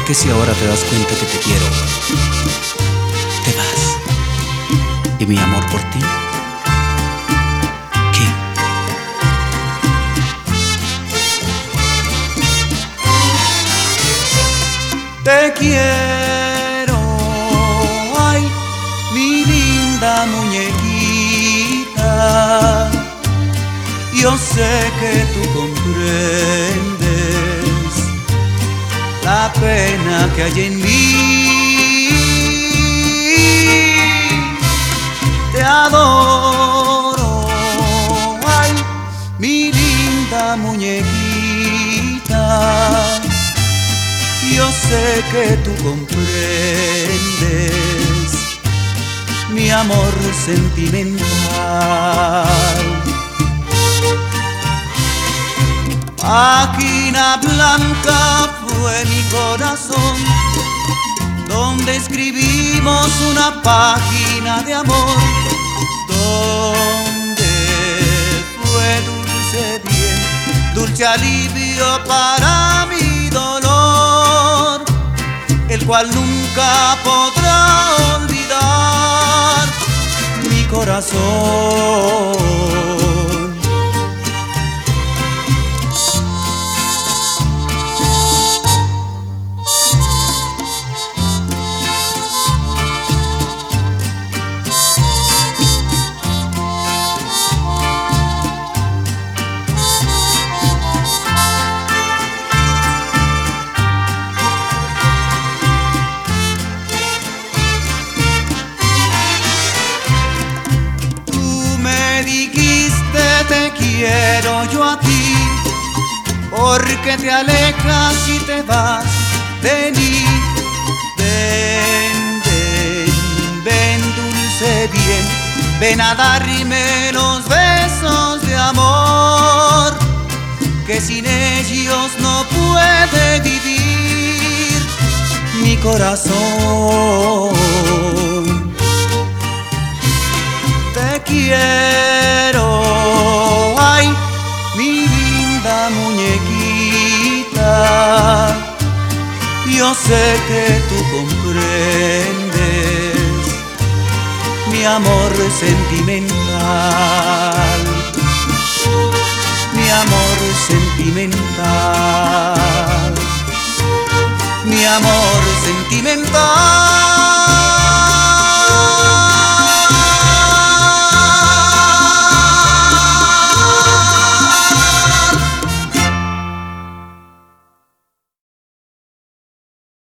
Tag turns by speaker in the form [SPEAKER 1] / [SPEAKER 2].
[SPEAKER 1] Porque si ahora te das cuenta que te quiero, te vas. ¿Y mi amor por ti? ¿Qué? Te quiero, ay, mi linda muñequita. Yo sé que tú comprendes la pena que hay en mí. Te adoro, ay, mi linda muñequita. Yo sé que tú comprendes mi amor sentimental. Máquina blanca fue mi corazón, donde escribimos una página de amor, donde fue dulce bien, dulce alivio para mi dolor, el cual nunca podrá olvidar mi corazón. Te quiero yo a ti, porque te alejas y te vas de mí. Ven, ven, ven, dulce bien, ven a darme los besos de amor, que sin ellos no puede vivir mi corazón. Te quiero, ay, mi linda muñequita. Yo sé que tú comprendes mi amor sentimental, mi amor sentimental, mi amor sentimental.